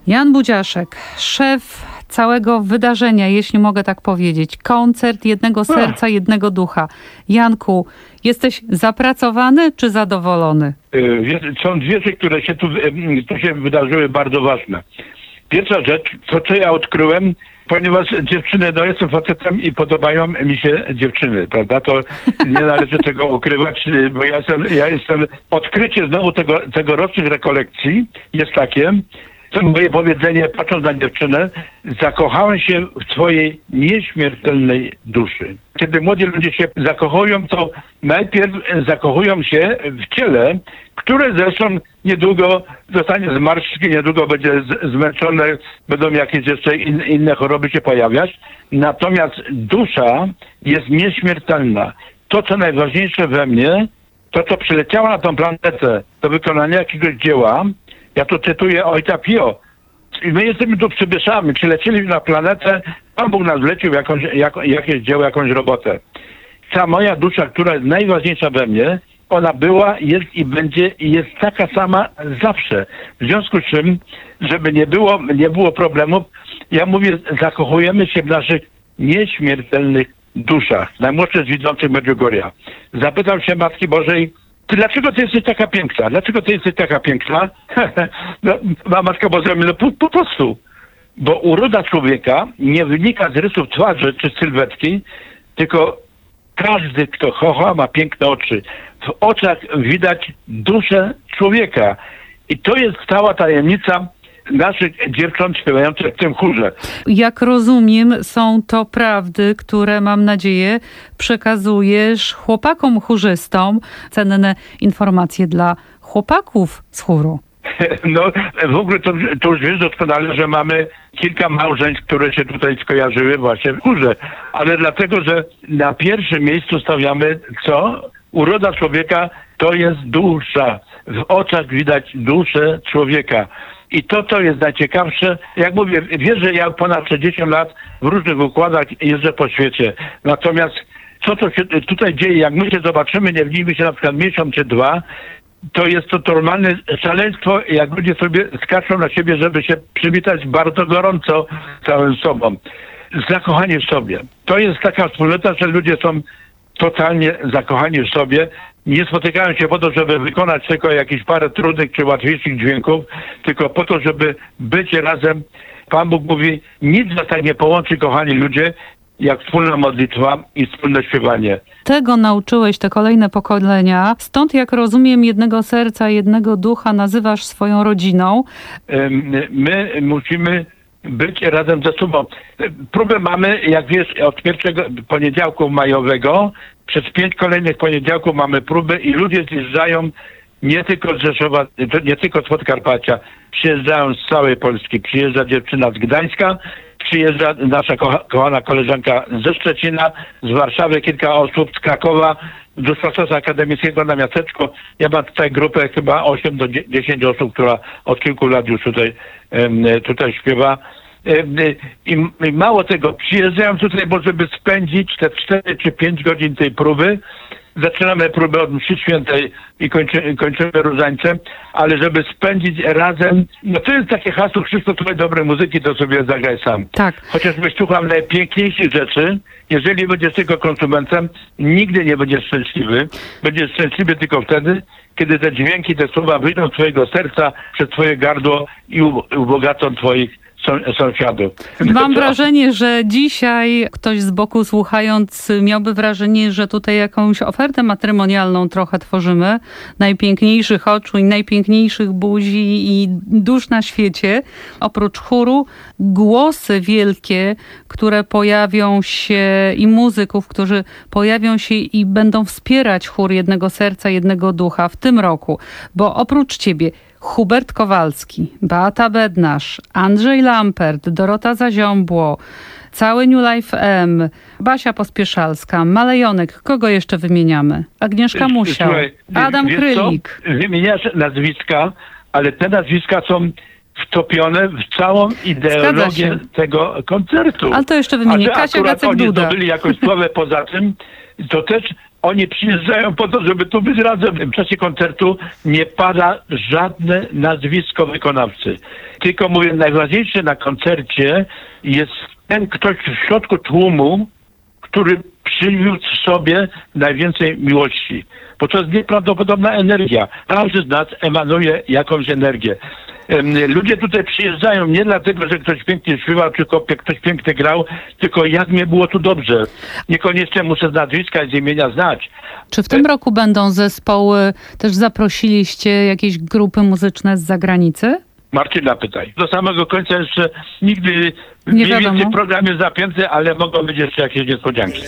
Jan Budziaszek, szef całego wydarzenia, jeśli mogę tak powiedzieć. Koncert jednego serca, jednego ducha. Janku, jesteś zapracowany czy zadowolony? Są dwie rzeczy, które się tu się wydarzyły, bardzo ważne. Pierwsza rzecz, to co ja odkryłem, ponieważ dziewczyny, no jestem facetem i podobają mi się dziewczyny, prawda? To nie należy tego ukrywać, bo ja jestem odkrycie znowu tegorocznych rekolekcji jest takie, to moje powiedzenie, patrząc na dziewczynę, zakochałem się w swojej nieśmiertelnej duszy. Kiedy młodzi ludzie się zakochują, to najpierw zakochują się w ciele, które zresztą niedługo zostanie zmarszczki, niedługo będzie zmęczone, będą jakieś jeszcze inne choroby się pojawiać. Natomiast dusza jest nieśmiertelna. To, co najważniejsze we mnie, to, co przyleciało na tą planetę do wykonania jakiegoś dzieła, ja tu cytuję Ojca Pio. I my jesteśmy tu przybyszami, przylecieli na planetę, Pan Bóg nas wlecił jakieś dzieło, jakąś robotę. Ta moja dusza, która jest najważniejsza we mnie, ona była, jest i będzie i jest taka sama zawsze. W związku z czym, żeby nie było problemów, ja mówię, zakochujemy się w naszych nieśmiertelnych duszach. Najmłodszy z widzących Medjugorja. Zapytał się Matki Bożej, dlaczego ty jesteś taka piękna? Dlaczego ty jesteś taka piękna? No, Matka Boża mówi, no po prostu. Bo uroda człowieka nie wynika z rysów twarzy czy sylwetki, tylko każdy, kto kocha, ma piękne oczy. W oczach widać duszę człowieka. I to jest cała tajemnica naszych dziewcząt śpiewających w tym chórze. Jak rozumiem, są to prawdy, które mam nadzieję przekazujesz chłopakom chórzystom. Cenne informacje dla chłopaków z chóru. No w ogóle to już wiesz doskonale, że mamy kilka małżeństw, które się tutaj skojarzyły właśnie w chórze. Ale dlatego, że na pierwszym miejscu stawiamy co? Uroda człowieka to jest dusza. W oczach widać duszę człowieka. I to jest najciekawsze. Jak mówię, wiesz, że ja ponad 60 lat w różnych układach jeżdżę po świecie. Natomiast co się tutaj dzieje, jak my się zobaczymy, nie widzimy się na przykład miesiąc czy dwa, to jest to normalne szaleństwo, jak ludzie sobie skaczą na siebie, żeby się przywitać bardzo gorąco całym sobą. Zakochani w sobie. To jest taka wspólnota, że ludzie są totalnie zakochani w sobie. Nie spotykają się po to, żeby wykonać tylko jakieś parę trudnych czy łatwiejszych dźwięków, tylko po to, żeby być razem. Pan Bóg mówi, nic nas tak nie połączy, kochani ludzie, jak wspólna modlitwa i wspólne śpiewanie. Tego nauczyłeś te kolejne pokolenia. Stąd, jak rozumiem, jednego serca, jednego ducha nazywasz swoją rodziną. My musimy być razem ze sobą. Próbę mamy, jak wiesz, od pierwszego poniedziałku majowego. Przez 5 kolejnych poniedziałków mamy próby i ludzie zjeżdżają nie tylko z Rzeszowa, nie tylko z Podkarpacia. Przyjeżdżają z całej Polski. Przyjeżdża dziewczyna z Gdańska, przyjeżdża nasza kochana koleżanka ze Szczecina, z Warszawy kilka osób, z Krakowa, z Duszpasterstwa Akademickiego na miasteczko. Ja mam tutaj grupę chyba 8 do 10 osób, która od kilku lat już tutaj śpiewa. I mało tego, przyjeżdżają tutaj, bo żeby spędzić te 4 czy 5 godzin tej próby. Zaczynamy próbę od mszy świętej i kończymy różańcem, ale żeby spędzić razem, no to jest takie hasło, Krzysztof, tutaj dobrej muzyki, to sobie zagraj sam. Tak. Chociażbyś słuchał najpiękniejszych rzeczy, jeżeli będziesz tylko konsumentem, nigdy nie będziesz szczęśliwy. Będziesz szczęśliwy tylko wtedy, kiedy te dźwięki, te słowa wyjdą z twojego serca, przez twoje gardło i ubogacą twoich sąsiadów. Mam wrażenie, że dzisiaj ktoś z boku słuchając miałby wrażenie, że tutaj jakąś ofertę matrymonialną trochę tworzymy. Najpiękniejszych oczu i najpiękniejszych buzi i dusz na świecie. Oprócz chóru głosy wielkie, które pojawią się i muzyków, którzy pojawią się i będą wspierać chór jednego serca, jednego ducha w tym roku. Bo oprócz ciebie Hubert Kowalski, Beata Bednarz, Andrzej Lampert, Dorota Zaziombło, cały New Life M, Basia Pospieszalska, Malejonek, kogo jeszcze wymieniamy? Agnieszka Musiał, Słuchaj, Adam Krylik. Wymieniasz nazwiska, ale te nazwiska są wtopione w całą ideologię tego koncertu. Ale to jeszcze wymienię. Kasia Gacek-Duda. Oni zdobyli jakąś sławę poza tym, to też Oni przyjeżdżają po to, żeby tu być razem. W czasie koncertu nie pada żadne nazwisko wykonawcy. Tylko mówię, najważniejsze na koncercie jest ten ktoś w środku tłumu, który przyniósł sobie najwięcej miłości. Bo to jest nieprawdopodobna energia. Każdy z nas emanuje jakąś energię. Ludzie tutaj przyjeżdżają nie dlatego, że ktoś pięknie śpiewał, tylko ktoś pięknie grał, tylko jak mnie było tu dobrze. Niekoniecznie muszę z nazwiska i z imienia znać. Czy w tym roku będą zespoły, też zaprosiliście jakieś grupy muzyczne z zagranicy? Marcina pytaj. Do samego końca jeszcze nigdy nie wiadomo. Więcej program jest zapięty, ale mogą być jeszcze jakieś niespodzianki.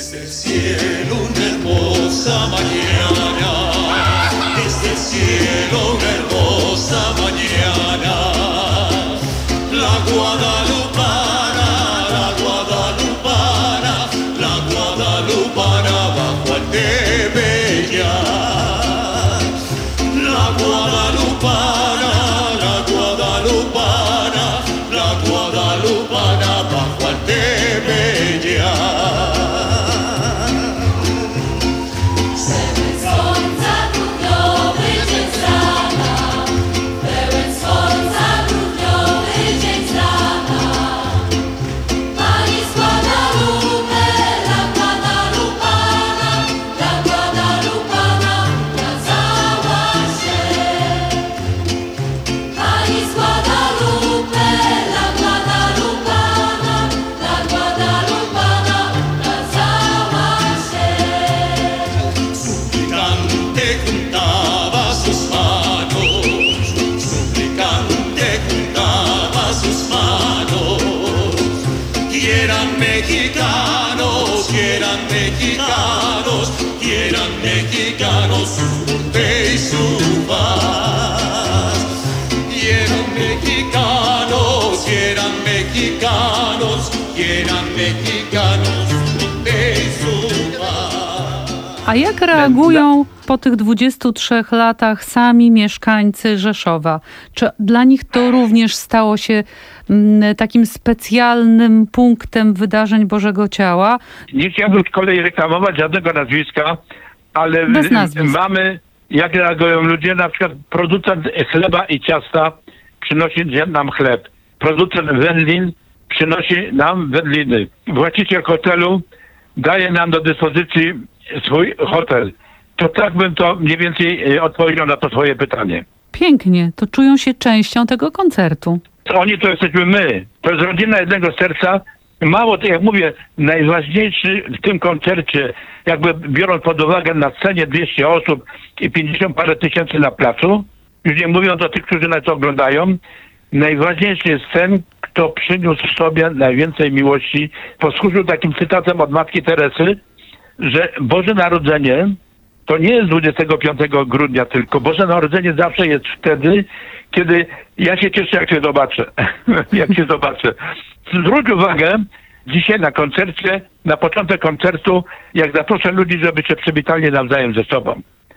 A jak reagują po tych 23 latach sami mieszkańcy Rzeszowa? Czy dla nich to również stało się takim specjalnym punktem wydarzeń Bożego Ciała? Nie chciałbym z kolei reklamować żadnego nazwiska, ale mamy, jak reagują ludzie, na przykład producent chleba i ciasta przynosi nam chleb. Producent wędlin przynosi nam wędliny. Właściciel hotelu daje nam do dyspozycji swój hotel. To tak bym to mniej więcej odpowiedział na to swoje pytanie. Pięknie, to czują się częścią tego koncertu. Oni to jesteśmy my. To jest rodzina jednego serca. Mało, tak jak mówię, najważniejszy w tym koncercie, jakby biorąc pod uwagę na scenie 200 osób i 50 parę tysięcy na placu, już nie mówiąc o tych, którzy nas oglądają, najważniejszy jest ten, kto przyniósł sobie najwięcej miłości. Posłużył takim cytatem od Matki Teresy, że Boże Narodzenie to nie jest 25 grudnia tylko. Boże Narodzenie zawsze jest wtedy, kiedy ja się cieszę, jak się zobaczę. Jak się zobaczę. Zwróć uwagę, dzisiaj na koncercie, na początek koncertu, jak zaproszę ludzi, żeby się przywitali nawzajem ze sobą.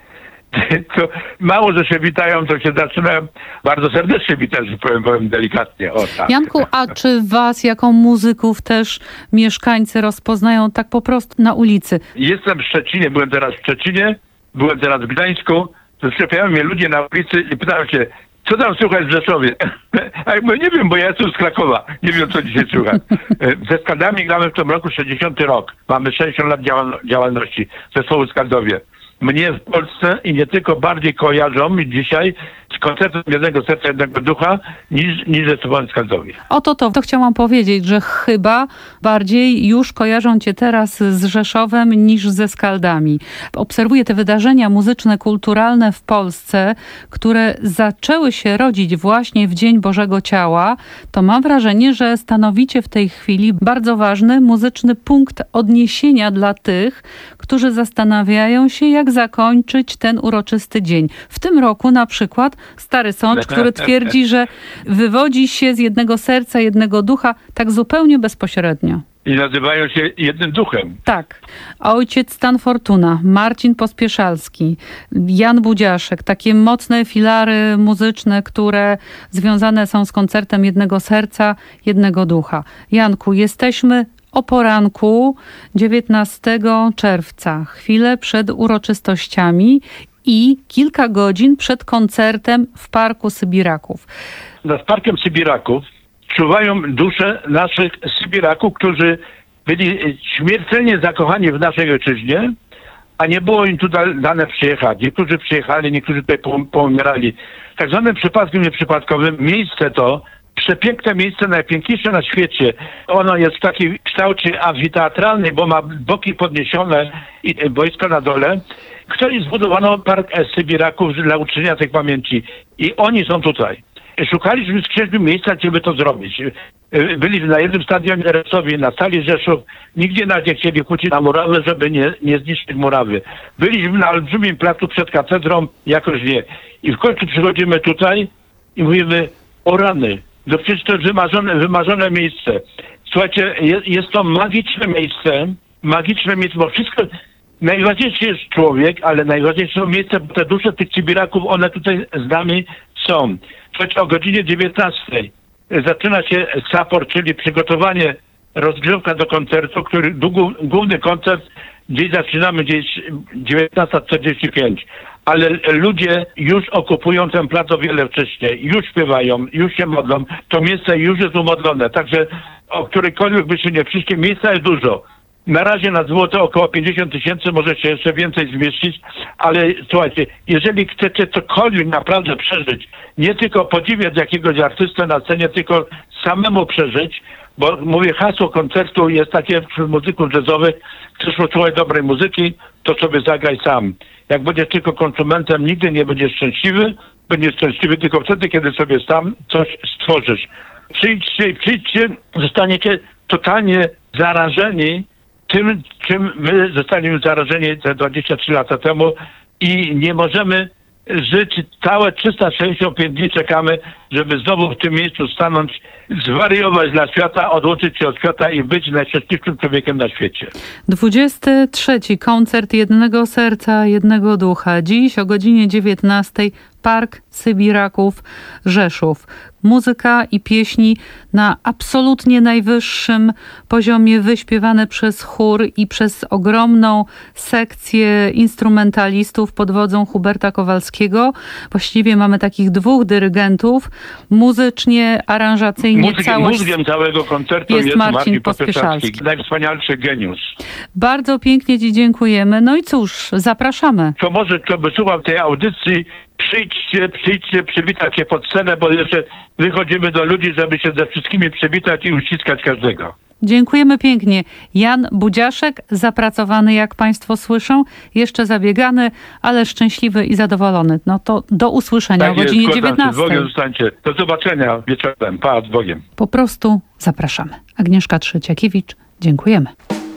To mało, że się witają, to się zaczynają bardzo serdecznie witać, że powiem delikatnie. O, tak. Janku, a czy was jako muzyków też mieszkańcy rozpoznają tak po prostu na ulicy? Jestem w Szczecinie, byłem teraz w Szczecinie, byłem teraz w Gdańsku, to sklepiają mnie ludzie na ulicy i pytają się, co tam słychać w Rzeszowie? A ja mówię, nie wiem, bo ja jestem z Krakowa. Nie wiem, co dzisiaj słychać. Ze Skaldami gramy w tym roku 60 rok. Mamy 60 lat działalności zespołu Skaldowie. Mnie w Polsce i nie tylko bardziej kojarzą dzisiaj z koncertem jednego serca, jednego ducha niż zespołem Skaldowi. Oto to chciałam powiedzieć, że chyba bardziej już kojarzą cię teraz z Rzeszowem niż ze Skaldami. Obserwuję te wydarzenia muzyczne, kulturalne w Polsce, które zaczęły się rodzić właśnie w Dzień Bożego Ciała. To mam wrażenie, że stanowicie w tej chwili bardzo ważny muzyczny punkt odniesienia dla tych, którzy zastanawiają się, jak zakończyć ten uroczysty dzień. W tym roku na przykład Stary Sącz, który twierdzi, że wywodzi się z jednego serca, jednego ducha, tak zupełnie bezpośrednio. I nazywają się jednym duchem. Tak. Ojciec Stan Fortuna, Marcin Pospieszalski, Jan Budziaszek. Takie mocne filary muzyczne, które związane są z koncertem jednego serca, jednego ducha. Janku, jesteśmy o poranku 19 czerwca, chwilę przed uroczystościami i kilka godzin przed koncertem w Parku Sybiraków. Nad Parkiem Sybiraków czuwają dusze naszych Sybiraków, którzy byli śmiertelnie zakochani w naszej ojczyźnie, a nie było im tutaj dane przyjechać. Niektórzy przyjechali, niektórzy tutaj poumierali. W tak zwanym przypadku nieprzypadkowym miejsce to, przepiękne miejsce, najpiękniejsze na świecie. Ono jest w takim kształcie amfiteatralnej, bo ma boki podniesione i boisko na dole, w którym zbudowano Park Sybiraków dla uczczenia tej pamięci. I oni są tutaj. Szukaliśmy z księżmi miejsca, gdzie by to zrobić. Byliśmy na jednym stadionie Resowi, na sali Rzeszów. Nigdzie nas nie chcieli puścić na murawę, żeby nie zniszczyć murawy. Byliśmy na olbrzymim placu przed katedrą, jakoś nie. I w końcu przychodzimy tutaj i mówimy, o rany, no przecież to jest wymarzone miejsce. Słuchajcie, jest to magiczne miejsce, bo wszystko, najważniejszy jest człowiek, ale najważniejsze są miejsce, bo te dusze tych Sybiraków, one tutaj z nami są. Słuchajcie, o godzinie 19 zaczyna się support, czyli przygotowanie, rozgrzewka do koncertu, który główny koncert gdzieś zaczynamy, gdzieś 19:45. Ale ludzie już okupują ten plac o wiele wcześniej, już śpiewają, już się modlą, to miejsce już jest umodlone, także o którejkolwiek byśmy nie przyszli, miejsca jest dużo. Na razie na złoto około 50 000, może się jeszcze więcej zmieścić, ale słuchajcie, jeżeli chcecie cokolwiek naprawdę przeżyć, nie tylko podziwiać jakiegoś artystę na scenie, tylko samemu przeżyć, bo mówię, hasło koncertu jest takie wśród muzyków jazzowych, chcesz posłuchać dobrej muzyki, to sobie zagraj sam. Jak będziesz tylko konsumentem, nigdy nie będziesz szczęśliwy, będziesz szczęśliwy tylko wtedy, kiedy sobie sam coś stworzysz. Przyjdźcie, zostaniecie totalnie zarażeni tym, czym my zostaliśmy zarażeni te 23 lata temu i nie możemy żyć, całe 365 dni czekamy, żeby znowu w tym miejscu stanąć, zwariować dla świata, odłączyć się od świata i być najszczęśliwszym człowiekiem na świecie. 23. koncert Jednego Serca, Jednego Ducha. Dziś o godzinie 19. Park Sybiraków, Rzeszów. Muzyka i pieśni na absolutnie najwyższym poziomie, wyśpiewane przez chór i przez ogromną sekcję instrumentalistów pod wodzą Huberta Kowalskiego. Właściwie mamy takich dwóch dyrygentów. Muzycznie, aranżacyjnie Mózgiem całego koncertu jest Marcin Pospieszalski. Najwspanialszy geniusz. Bardzo pięknie Ci dziękujemy. No i cóż, zapraszamy. To może kto by słuchał tej audycji, przyjdźcie, przywitać się pod scenę, bo jeszcze wychodzimy do ludzi, żeby się ze wszystkimi przywitać i uściskać każdego. Dziękujemy pięknie. Jan Budziaszek, zapracowany, jak Państwo słyszą, jeszcze zabiegany, ale szczęśliwy i zadowolony. No to do usłyszenia o godzinie 19. Z Bogiem zostańcie. Do zobaczenia wieczorem. Pa, z Bogiem. Po prostu zapraszamy. Agnieszka Trzeciakiewicz, dziękujemy.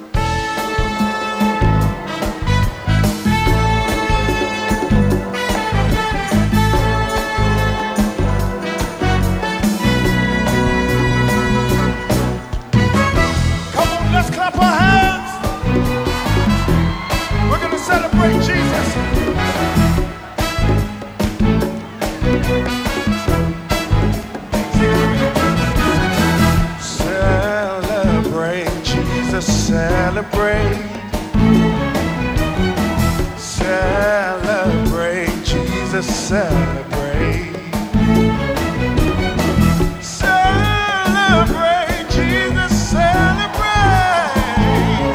Celebrate, celebrate, Jesus, celebrate. Celebrate, Jesus, celebrate.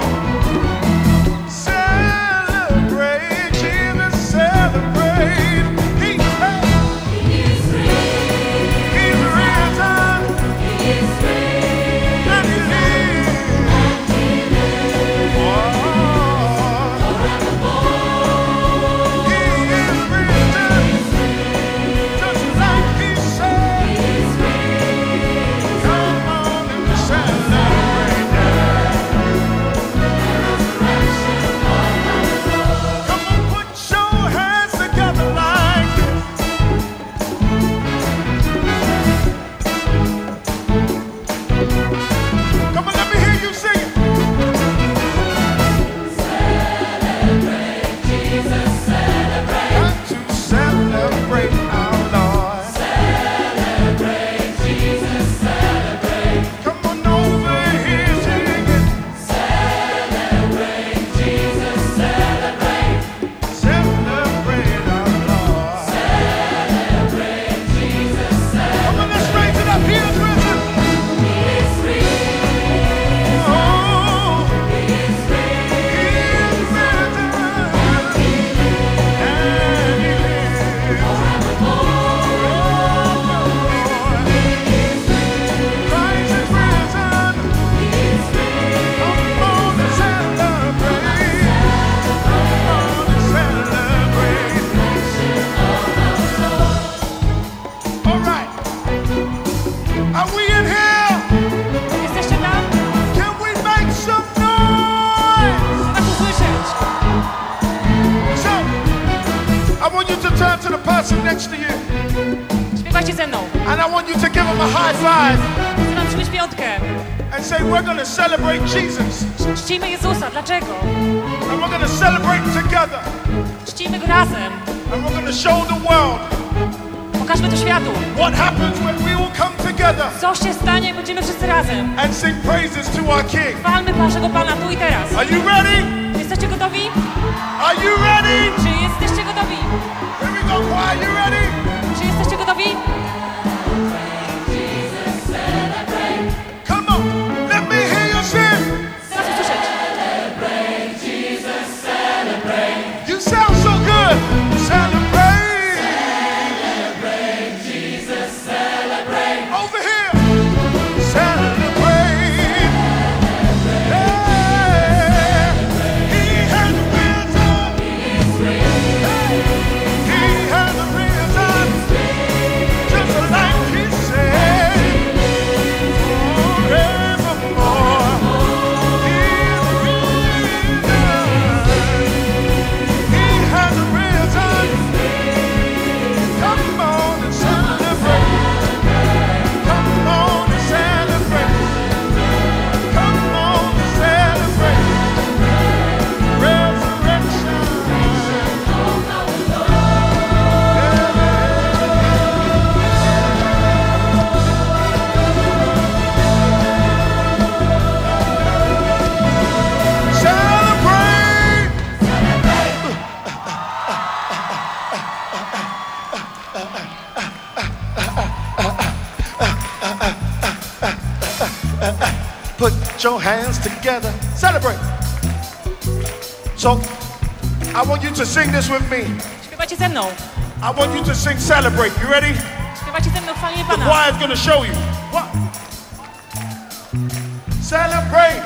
Celebrate, Jesus, celebrate. He's risen. He's risen. He is risen. And he lives. I want you to turn to the person next to you. Śpiewajcie ze mną. And I want you to give him a high five. Chcę wam przymyć piątkę. And say, we're going to celebrate Jesus. Czcimy Jezusa. Dlaczego? And we're going to celebrate together. Czcimy Go razem. And we're going to show the world. Pokażmy to światu. What happens when we all come together. Co się stanie, jak będziemy wszyscy razem. And sing praises to our King. Chwalmy naszego Pana tu i teraz. Are you ready? Jesteście gotowi? Are you ready? Czy jesteście gotowi? Here we go, choir. Are you ready? Czy jesteście gotowi? Come on, let me hear you sing. Teraz usłyszeć. You sound so good. Celebrate. Over here. Celebrate. Yeah. He has risen. He has risen. Just like he said. Forevermore. He's risen. He has risen. Come on and celebrate. Come on and celebrate. Come on and celebrate. Resurrection. Celebrate. Put your hands together. Celebrate. So, I want you to sing this with me. Śpiewajcie ze mną. I want you to sing Celebrate. You ready? Śpiewajcie ze mną chwalenie The Pana. choir's gonna show you. What? Celebrate.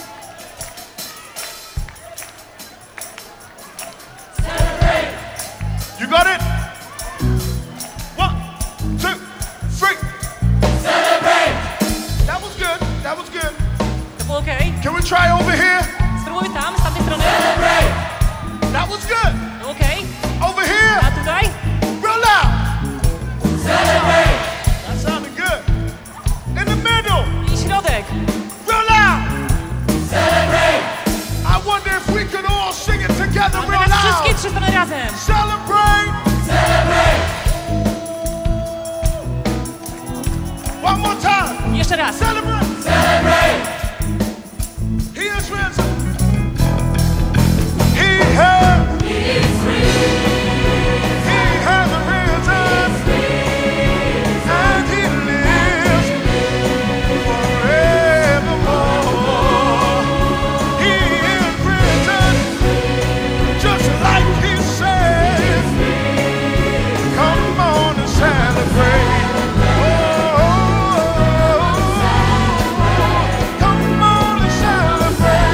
You got it? 1, 2, 3. Celebrate. That was good. That was good. To było okej. Can we try over here? Spróbujmy tam, z tamtej strony. That was good. Było okej. Over here. A tutaj? Real loud. Celebrate. That sounded good. In the middle. I środek. Real loud. Celebrate. I wonder if we could all sing it together A real teraz loud. wszystkie trzy strony razem. Celebrate. Celebrate. One more time. Jeszcze raz. Celebrate. Celebrate. He is risen. He has. He is risen. He has risen. And he lives forevermore. He is risen. Just like he said. Come on and celebrate. Come on and celebrate.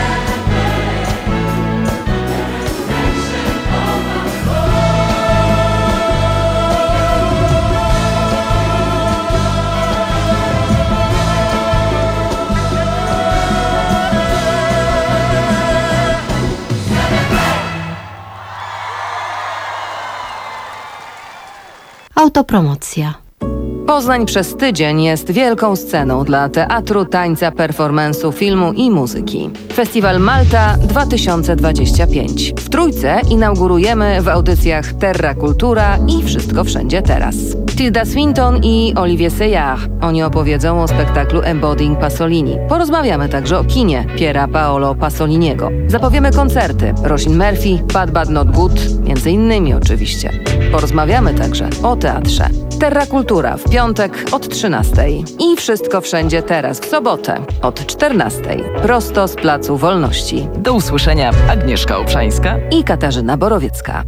Autopromocja. Poznań przez tydzień jest wielką sceną dla teatru, tańca, performance'u, filmu i muzyki. Festiwal Malta 2025. W Trójce inaugurujemy w audycjach Terra Kultura i Wszystko Wszędzie Teraz. Tilda Swinton i Olivier Seyard. Oni opowiedzą o spektaklu Embodying Pasolini. Porozmawiamy także o kinie Piera Paolo Pasoliniego. Zapowiemy koncerty Roisin Murphy, Bad Bad Not Good, między innymi oczywiście. Porozmawiamy także o teatrze. Terra Kultura w piątek od 13:00 i Wszystko Wszędzie Teraz w sobotę od 14:00. Prosto z Placu Wolności. Do usłyszenia. Agnieszka Obszańska i Katarzyna Borowiecka.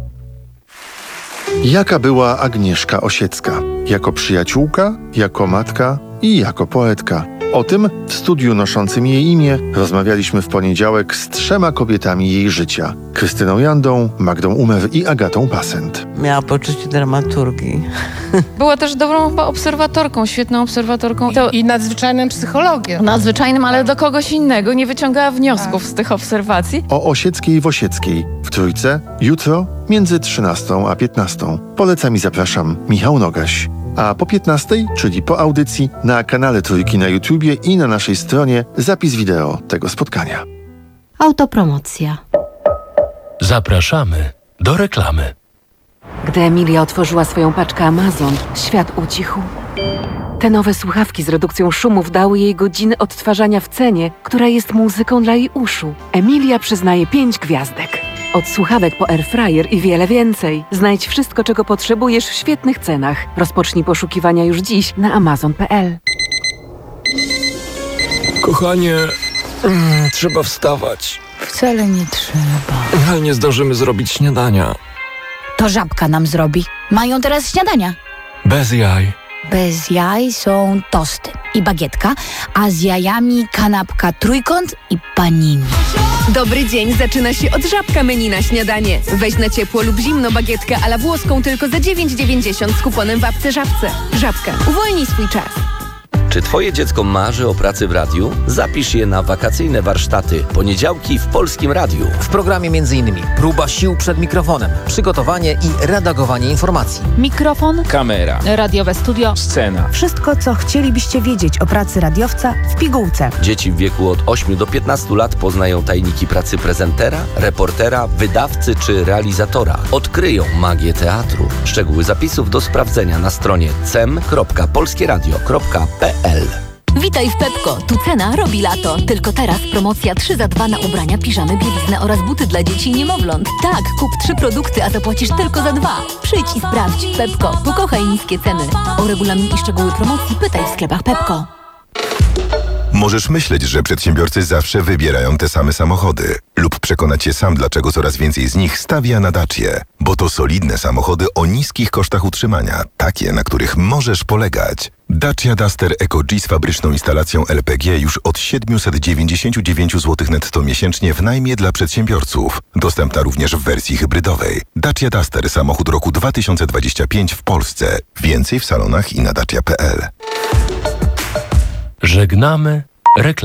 Jaka była Agnieszka Osiecka? Jako przyjaciółka, jako matka i jako poetka. O tym w studiu noszącym jej imię rozmawialiśmy w poniedziałek z 3 kobietami jej życia. Krystyną Jandą, Magdą Umer i Agatą Passent. Miała poczucie dramaturgii. Była też dobrą chyba obserwatorką, świetną obserwatorką. I nadzwyczajnym psychologiem. Nadzwyczajnym, ale do kogoś innego. Nie wyciągała wniosków z tych obserwacji. O Osieckiej w Osieckiej w Trójce jutro między 13 a 15. Polecam i zapraszam, Michał Nogaś. A po 15, czyli po audycji, na kanale Trójki na YouTubie i na naszej stronie zapis wideo tego spotkania. Autopromocja. Zapraszamy do reklamy. Gdy Emilia otworzyła swoją paczkę Amazon, świat ucichł. Te nowe słuchawki z redukcją szumów dały jej godziny odtwarzania w cenie, która jest muzyką dla jej uszu. Emilia przyznaje 5 gwiazdek. Od słuchawek po airfryer i wiele więcej. Znajdź wszystko, czego potrzebujesz w świetnych cenach. Rozpocznij poszukiwania już dziś na amazon.pl. Kochanie, trzeba wstawać. Wcale nie trzeba. Ale nie zdążymy zrobić śniadania. To Żabka nam zrobi. Mają teraz śniadania. Bez jaj. Bez jaj są tosty i bagietka, a z jajami kanapka trójkąt i panini. Dobry dzień zaczyna się od Żabka menu na śniadanie. Weź na ciepło lub zimno bagietkę a la włoską tylko za 9,90 z kuponem w apce Żabce. Żabka. Uwolnij swój czas. Czy twoje dziecko marzy o pracy w radiu? Zapisz je na wakacyjne warsztaty poniedziałki w Polskim Radiu. W programie m.in. próba sił przed mikrofonem, przygotowanie i redagowanie informacji. Mikrofon, kamera, radiowe studio, scena. Wszystko, co chcielibyście wiedzieć o pracy radiowca w pigułce. Dzieci w wieku od 8 do 15 lat poznają tajniki pracy prezentera, reportera, wydawcy czy realizatora. Odkryją magię teatru. Szczegóły zapisów do sprawdzenia na stronie cem.polskieradio.pl. Witaj w Pepko. Tu cena robi lato. Tylko teraz promocja 3 za 2 na ubrania, piżamy, bieliznę oraz buty dla dzieci i niemowląt. Tak, kup 3 produkty, a zapłacisz tylko za 2. Przyjdź i sprawdź. Pepko. Pokochaj niskie ceny. O regulamin i szczegóły promocji pytaj w sklepach Pepko. Możesz myśleć, że przedsiębiorcy zawsze wybierają te same samochody lub przekonać się sam, dlaczego coraz więcej z nich stawia na Dacię. Bo to solidne samochody o niskich kosztach utrzymania, takie, na których możesz polegać. Dacia Duster Eco-G z fabryczną instalacją LPG już od 799 zł netto miesięcznie w najmie dla przedsiębiorców. Dostępna również w wersji hybrydowej. Dacia Duster, samochód roku 2025 w Polsce. Więcej w salonach i na dacia.pl. Żegnamy reklamę.